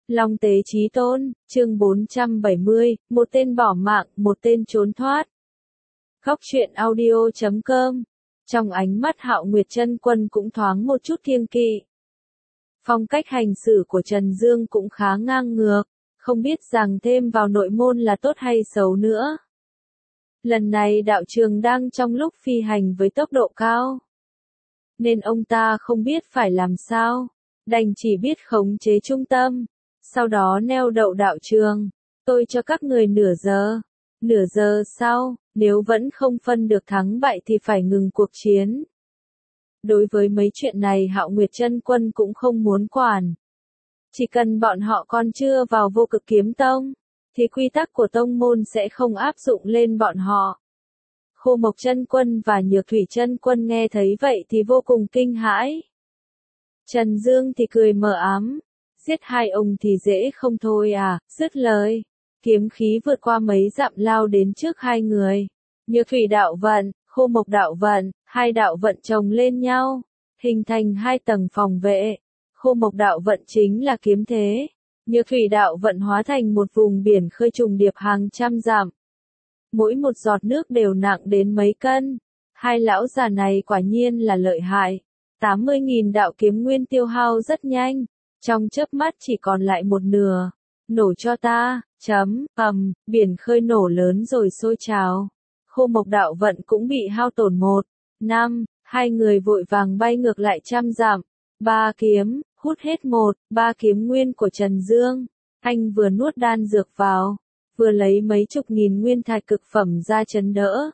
Long tế chí tôn, chương 470, một tên bỏ mạng, một tên trốn thoát. Góc truyện audio.com. Trong ánh mắt Hạo Nguyệt Chân Quân cũng thoáng một chút kiêng kỵ. Phong cách hành xử của Trần Dương cũng khá ngang ngược, không biết rằng thêm vào nội môn là tốt hay xấu nữa. Lần này đạo trường đang trong lúc phi hành với tốc độ cao, nên ông ta không biết phải làm sao, đành chỉ biết khống chế trung tâm, sau đó neo đậu đạo trường. Tôi cho các người nửa giờ sau, nếu vẫn không phân được thắng bại thì phải ngừng cuộc chiến. Đối với mấy chuyện này Hạo Nguyệt Chân Quân cũng không muốn quản. Chỉ cần bọn họ còn chưa vào Vô Cực Kiếm Tông, thì quy tắc của tông môn sẽ không áp dụng lên bọn họ. Khô Mộc Chân Quân và Nhược Thủy Chân Quân nghe thấy vậy thì vô cùng kinh hãi. Trần Dương thì cười mờ ám, giết hai ông thì dễ không thôi à, dứt lời. Kiếm khí vượt qua mấy dặm lao đến trước hai người. Nhược Thủy đạo vận, Khô Mộc đạo vận, hai đạo vận chồng lên nhau, hình thành hai tầng phòng vệ. Khô Mộc đạo vận chính là kiếm thế. Nhược Thủy đạo vận hóa thành một vùng biển khơi trùng điệp hàng trăm dặm. Mỗi một giọt nước đều nặng đến mấy cân. Hai lão già này quả nhiên là lợi hại. 80.000 đạo kiếm nguyên tiêu hao rất nhanh. Trong chớp mắt chỉ còn lại một nửa. Nổ cho ta, biển khơi nổ lớn rồi sôi trào. Khô Mộc đạo vận cũng bị hao tổn 1-5, hai người vội vàng bay ngược lại trăm dặm. Ba kiếm, hút hết 1-3 kiếm nguyên của Trần Dương. Anh vừa nuốt đan dược vào, vừa lấy mấy chục nghìn nguyên thạch cực phẩm ra chấn đỡ.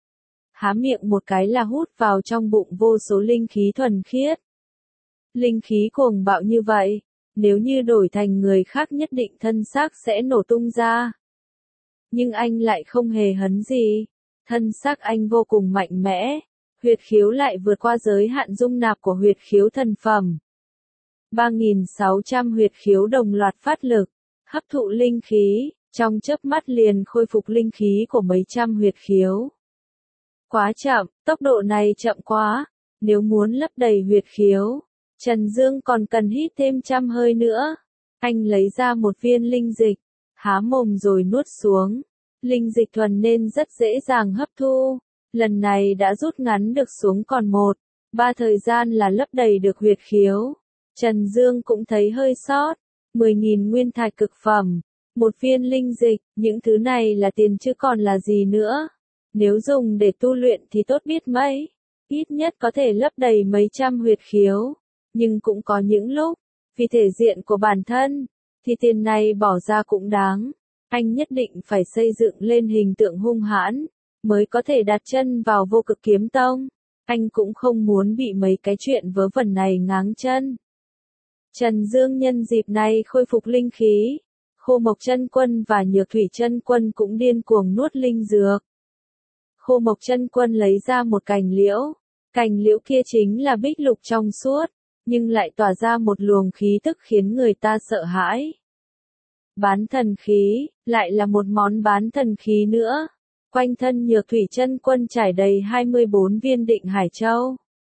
Há miệng một cái là hút vào trong bụng vô số linh khí thuần khiết. Linh khí cuồng bạo như vậy, nếu như đổi thành người khác nhất định thân xác sẽ nổ tung ra. Nhưng anh lại không hề hấn gì. Thân xác anh vô cùng mạnh mẽ. Huyệt khiếu lại vượt qua giới hạn dung nạp của huyệt khiếu thần phẩm. 3.600 huyệt khiếu đồng loạt phát lực, hấp thụ linh khí, trong chớp mắt liền khôi phục linh khí của mấy trăm huyệt khiếu. Quá chậm, tốc độ này chậm quá. Nếu muốn lấp đầy huyệt khiếu, Trần Dương còn cần hít thêm trăm hơi nữa. Anh lấy ra một viên linh dịch, há mồm rồi nuốt xuống. Linh dịch thuần nên rất dễ dàng hấp thu. Lần này đã rút ngắn được xuống còn 1-3 thời gian là lấp đầy được huyệt khiếu. Trần Dương cũng thấy hơi sót. 10.000 nguyên thạch cực phẩm, một viên linh dịch, những thứ này là tiền chứ còn là gì nữa. Nếu dùng để tu luyện thì tốt biết mấy. Ít nhất có thể lấp đầy mấy trăm huyệt khiếu. Nhưng cũng có những lúc, vì thể diện của bản thân, thì tiền này bỏ ra cũng đáng. Anh nhất định phải xây dựng lên hình tượng hung hãn, mới có thể đặt chân vào Vô Cực Kiếm Tông. Anh cũng không muốn bị mấy cái chuyện vớ vẩn này ngáng chân. Trần Dương nhân dịp này khôi phục linh khí. Khô Mộc Chân Quân và Nhược Thủy Chân Quân cũng điên cuồng nuốt linh dược. Khô Mộc Chân Quân lấy ra một cành liễu. Cành liễu kia chính là bích lục trong suốt, nhưng lại tỏa ra một luồng khí tức khiến người ta sợ hãi. Bán thần khí, lại là một món bán thần khí nữa. Quanh thân Nhược Thủy Chân Quân trải đầy 24 viên Định Hải Châu.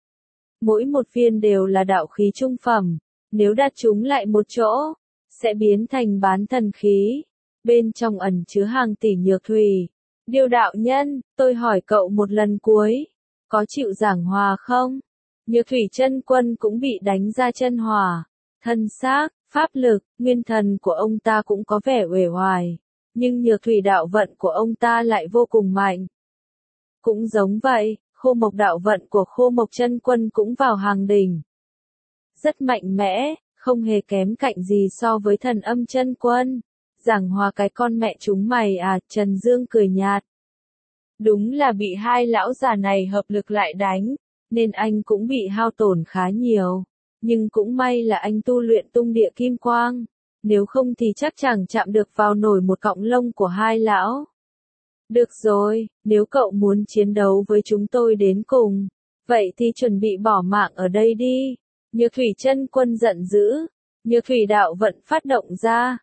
Mỗi một viên đều là đạo khí trung phẩm, nếu đặt chúng lại một chỗ, sẽ biến thành bán thần khí. Bên trong ẩn chứa hàng tỷ nhược thủy. Điêu đạo nhân, tôi hỏi cậu một lần cuối, có chịu giảng hòa không? Nhược Thủy Chân Quân cũng bị đánh ra chân hỏa. Thân xác, pháp lực, nguyên thần của ông ta cũng có vẻ uể oải. Nhưng Nhược Thủy đạo vận của ông ta lại vô cùng mạnh. Cũng giống vậy, Khô Mộc đạo vận của Khô Mộc Chân Quân cũng vào hàng đỉnh. Rất mạnh mẽ, không hề kém cạnh gì so với Thần Âm Chân Quân. Giảng hòa cái con mẹ chúng mày à, Trần Dương cười nhạt. Đúng là bị hai lão già này hợp lực lại đánh, nên anh cũng bị hao tổn khá nhiều. Nhưng cũng may là anh tu luyện tung địa kim quang. Nếu không thì chắc chẳng chạm được vào nổi một cọng lông của hai lão. Được rồi, nếu cậu muốn chiến đấu với chúng tôi đến cùng, vậy thì chuẩn bị bỏ mạng ở đây đi. Nhược Thủy Chân Quân giận dữ. Nhược Thủy đạo vận phát động ra.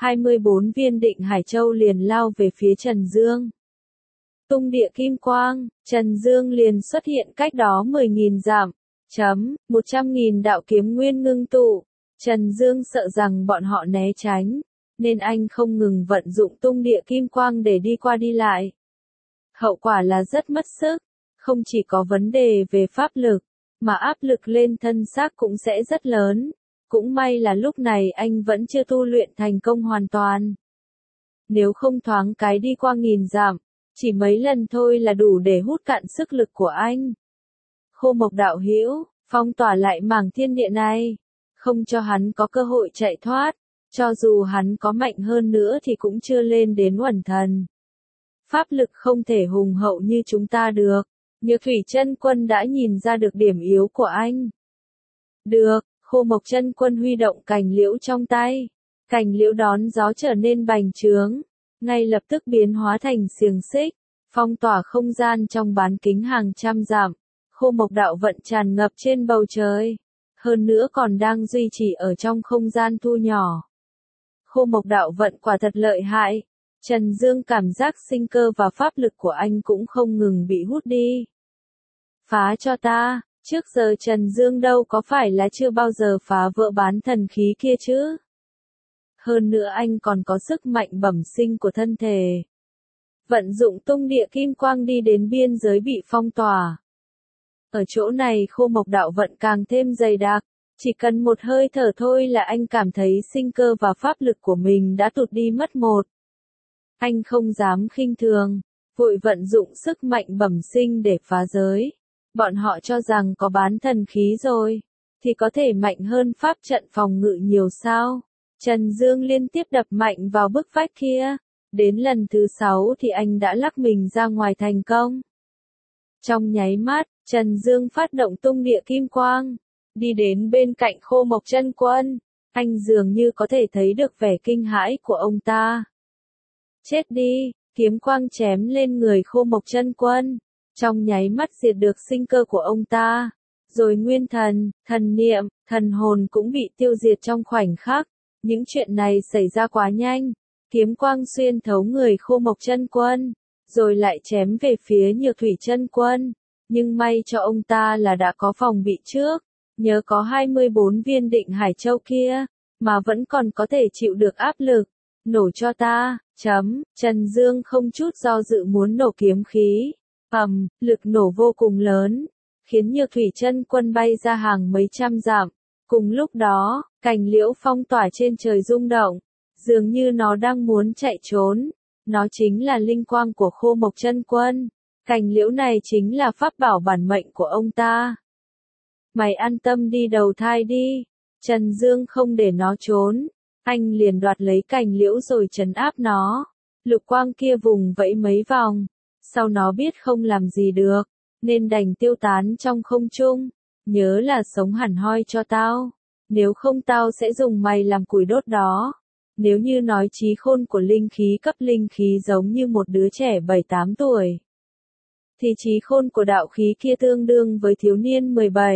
24 viên Định Hải Châu liền lao về phía Trần Dương. Tung địa kim quang, Trần Dương liền xuất hiện cách đó 10.000 dặm. 100.000 đạo kiếm nguyên ngưng tụ. Trần Dương sợ rằng bọn họ né tránh, nên anh không ngừng vận dụng tung địa kim quang để đi qua đi lại. Hậu quả là rất mất sức, không chỉ có vấn đề về pháp lực, mà áp lực lên thân xác cũng sẽ rất lớn. Cũng may là lúc này anh vẫn chưa tu luyện thành công hoàn toàn. Nếu không thoáng cái đi qua 1000 dặm, chỉ mấy lần thôi là đủ để hút cạn sức lực của anh. Khô Mộc đạo hữu, phong tỏa lại mảng thiên địa này, không cho hắn có cơ hội chạy thoát, cho dù hắn có mạnh hơn nữa thì cũng chưa lên đến uẩn thần. Pháp lực không thể hùng hậu như chúng ta được, Nhược Thủy Chân Quân đã nhìn ra được điểm yếu của anh. Được, Khô Mộc Chân Quân huy động cành liễu trong tay, cành liễu đón gió trở nên bành trướng, ngay lập tức biến hóa thành xiềng xích, phong tỏa không gian trong bán kính hàng trăm dặm. Khô Mộc đạo vận tràn ngập trên bầu trời, hơn nữa còn đang duy trì ở trong không gian thu nhỏ. Khô Mộc đạo vận quả thật lợi hại. Trần Dương cảm giác sinh cơ và pháp lực của anh cũng không ngừng bị hút đi. Phá cho ta, trước giờ Trần Dương đâu có phải là chưa bao giờ phá vỡ bán thần khí kia chứ. Hơn nữa anh còn có sức mạnh bẩm sinh của thân thể. Vận dụng tung địa kim quang đi đến biên giới bị phong tỏa. Ở chỗ này Khô Mộc đạo vận càng thêm dày đặc, chỉ cần một hơi thở thôi là anh cảm thấy sinh cơ và pháp lực của mình đã tụt đi mất một. Anh không dám khinh thường, vội vận dụng sức mạnh bẩm sinh để phá giới. Bọn họ cho rằng có bán thần khí rồi, thì có thể mạnh hơn pháp trận phòng ngự nhiều sao. Trần Dương liên tiếp đập mạnh vào bức vách kia, đến lần thứ 6 thì anh đã lắc mình ra ngoài thành công. Trong nháy mắt, Trần Dương phát động tung địa kim quang, đi đến bên cạnh Khô Mộc Chân Quân, anh dường như có thể thấy được vẻ kinh hãi của ông ta. Chết đi, kiếm quang chém lên người Khô Mộc Chân Quân, trong nháy mắt diệt được sinh cơ của ông ta, rồi nguyên thần, thần niệm, thần hồn cũng bị tiêu diệt trong khoảnh khắc. Những chuyện này xảy ra quá nhanh, kiếm quang xuyên thấu người Khô Mộc Chân Quân, rồi lại chém về phía Nhược Thủy Chân Quân, nhưng may cho ông ta là đã có phòng bị trước, nhớ có 24 viên Định Hải Châu kia, mà vẫn còn có thể chịu được áp lực. Nổ cho ta, Trần Dương không chút do dự muốn nổ kiếm khí. Lực nổ vô cùng lớn, khiến Nhược Thủy Chân Quân bay ra hàng mấy trăm dặm. Cùng lúc đó, cành liễu phong tỏa trên trời rung động, dường như nó đang muốn chạy trốn. Nó chính là linh quang của Khô Mộc Chân Quân. Cành liễu này chính là pháp bảo bản mệnh của ông ta. Mày an tâm đi đầu thai đi. Trần Dương không để nó trốn. Anh liền đoạt lấy cành liễu rồi trấn áp nó. Lục quang kia vùng vẫy mấy vòng. Sau nó biết không làm gì được, nên đành tiêu tán trong không trung. Nhớ là sống hẳn hoi cho tao. Nếu không tao sẽ dùng mày làm củi đốt đó. Nếu như nói trí khôn của linh khí cấp linh khí giống như một đứa trẻ 7-8 tuổi, thì trí khôn của đạo khí kia tương đương với thiếu niên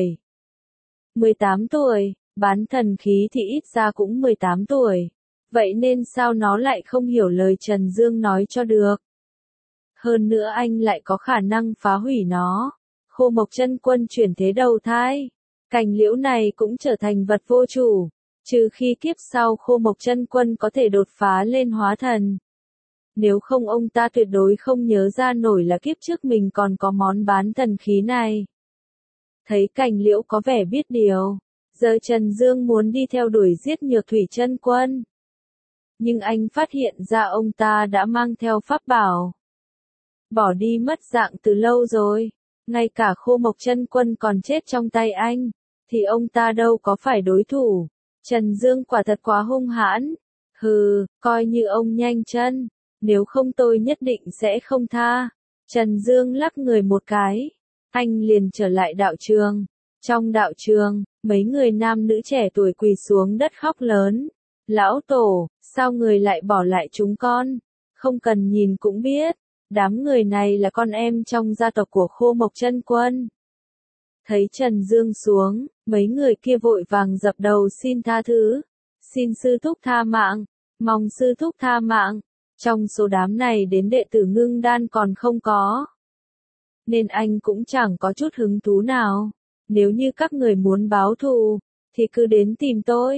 17-18 tuổi, bán thần khí thì ít ra cũng 18 tuổi. Vậy nên sao nó lại không hiểu lời Trần Dương nói cho được? Hơn nữa anh lại có khả năng phá hủy nó. Khô Mộc Chân Quân chuyển thế đầu thai, cành liễu này cũng trở thành vật vô chủ. Trừ khi kiếp sau Khô Mộc Chân Quân có thể đột phá lên hóa thần. Nếu không ông ta tuyệt đối không nhớ ra nổi là kiếp trước mình còn có món bán thần khí này. Thấy cành liễu có vẻ biết điều, giờ Trần Dương muốn đi theo đuổi giết Nhược Thủy Chân Quân. Nhưng anh phát hiện ra ông ta đã mang theo pháp bảo. Bỏ đi mất dạng từ lâu rồi, ngay cả Khô Mộc Chân Quân còn chết trong tay anh, thì ông ta đâu có phải đối thủ. Trần Dương quả thật quá hung hãn. Hừ, coi như ông nhanh chân, nếu không tôi nhất định sẽ không tha. Trần Dương lắc người một cái, anh liền trở lại đạo trường. Trong đạo trường, mấy người nam nữ trẻ tuổi quỳ xuống đất khóc lớn. Lão tổ, sao người lại bỏ lại chúng con? Không cần nhìn cũng biết, đám người này là con em trong gia tộc của Khô Mộc Chân Quân. Thấy Trần Dương xuống, mấy người kia vội vàng dập đầu xin tha thứ. Xin sư thúc tha mạng, mong sư thúc tha mạng. Trong số đám này đến đệ tử Ngưng Đan còn không có, nên anh cũng chẳng có chút hứng thú nào. Nếu như các người muốn báo thù, thì cứ đến tìm tôi.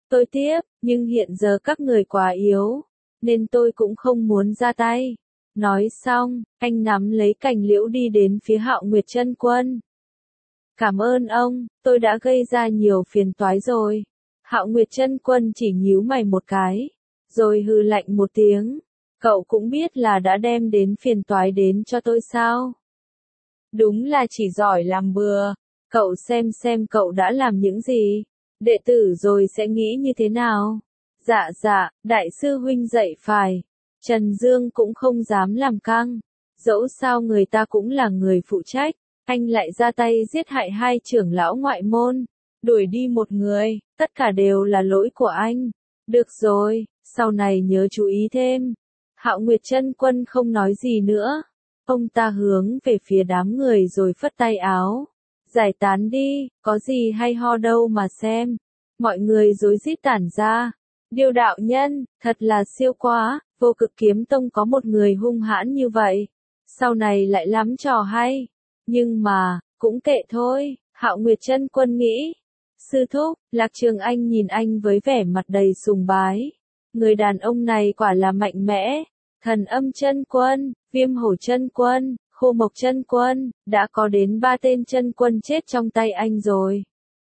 Tôi tiếp, nhưng hiện giờ các người quá yếu, nên tôi cũng không muốn ra tay. Nói xong, anh nắm lấy cành liễu đi đến phía Hạo Nguyệt Chân Quân. Cảm ơn ông, tôi đã gây ra nhiều phiền toái rồi. Hạo Nguyệt Chân Quân chỉ nhíu mày một cái, rồi hừ lạnh một tiếng. Cậu cũng biết là đã đem đến phiền toái đến cho tôi sao? Đúng là chỉ giỏi làm bừa. Cậu xem cậu đã làm những gì. Đệ tử rồi sẽ nghĩ như thế nào? Dạ, đại sư huynh dạy phải. Trần Dương cũng không dám làm căng. Dẫu sao người ta cũng là người phụ trách. Anh lại ra tay giết hại hai trưởng lão ngoại môn. Đuổi đi một người, tất cả đều là lỗi của anh. Được rồi, sau này nhớ chú ý thêm. Hạo Nguyệt Chân Quân không nói gì nữa. Ông ta hướng về phía đám người rồi phất tay áo. Giải tán đi, có gì hay ho đâu mà xem. Mọi người rối rít tản ra. Điêu đạo nhân, thật là siêu quá, Vô Cực Kiếm Tông có một người hung hãn như vậy. Sau này lại lắm trò hay. Nhưng mà, cũng kệ thôi, Hạo Nguyệt Chân Quân nghĩ. Sư thúc, Lạc Trường Anh nhìn anh với vẻ mặt đầy sùng bái. Người đàn ông này quả là mạnh mẽ. Thần Âm Chân Quân, Viêm Hổ Chân Quân, Khô Mộc Chân Quân, đã có đến 3 tên chân quân chết trong tay anh rồi.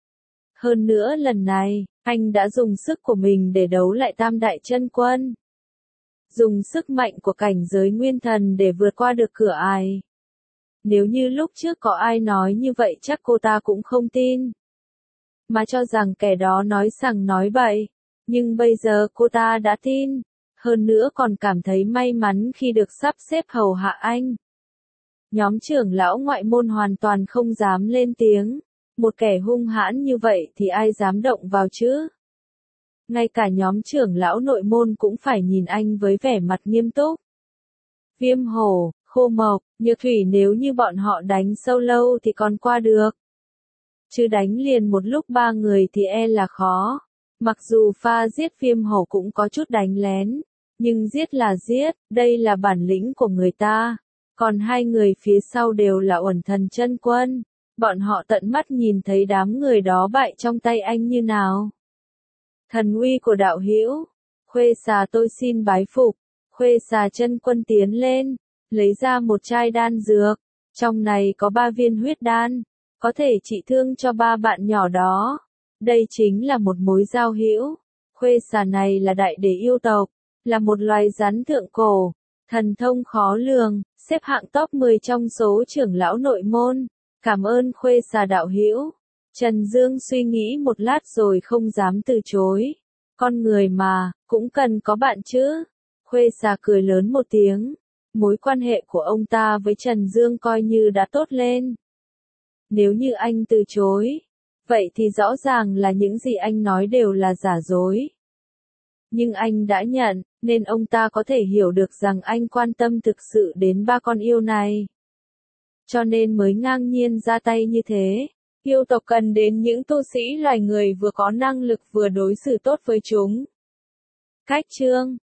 Hơn nữa lần này, anh đã dùng sức của mình để đấu lại Tam Đại Chân Quân. Dùng sức mạnh của cảnh giới nguyên thần để vượt qua được cửa ải. Nếu như lúc trước có ai nói như vậy chắc cô ta cũng không tin. Mà cho rằng kẻ đó nói sằng nói bậy. Nhưng bây giờ cô ta đã tin. Hơn nữa còn cảm thấy may mắn khi được sắp xếp hầu hạ anh. Nhóm trưởng lão ngoại môn hoàn toàn không dám lên tiếng. Một kẻ hung hãn như vậy thì ai dám động vào chứ? Ngay cả nhóm trưởng lão nội môn cũng phải nhìn anh với vẻ mặt nghiêm túc. Viêm Hổ, Khô Mộc, Nhược Thủy nếu như bọn họ đánh sâu lâu thì còn qua được. Chứ đánh liền một lúc 3 người thì e là khó. Mặc dù pha giết Viêm Hổ cũng có chút đánh lén. Nhưng giết là giết, đây là bản lĩnh của người ta. Còn 2 người phía sau đều là Uẩn Thần Chân Quân. Bọn họ tận mắt nhìn thấy đám người đó bại trong tay anh như nào. Thần uy của đạo hữu. Khuê Xà tôi xin bái phục. Khuê Xà Chân Quân tiến lên, lấy ra một chai đan dược. Trong này có 3 viên huyết đan, có thể trị thương cho 3 bạn nhỏ đó. Đây chính là một mối giao hữu. Khuê Xà này là đại đế yêu tộc, là một loài rắn thượng cổ, thần thông khó lường, xếp hạng top 10 trong số trưởng lão nội môn. Cảm ơn Khuê Xà đạo hữu. Trần Dương suy nghĩ một lát rồi không dám từ chối. Con người mà, cũng cần có bạn chứ. Khuê Xà cười lớn một tiếng. Mối quan hệ của ông ta với Trần Dương coi như đã tốt lên. Nếu như anh từ chối, vậy thì rõ ràng là những gì anh nói đều là giả dối. Nhưng anh đã nhận, nên ông ta có thể hiểu được rằng anh quan tâm thực sự đến 3 con yêu này. Cho nên mới ngang nhiên ra tay như thế. Yêu tộc cần đến những tu sĩ loài người vừa có năng lực vừa đối xử tốt với chúng. Cách chương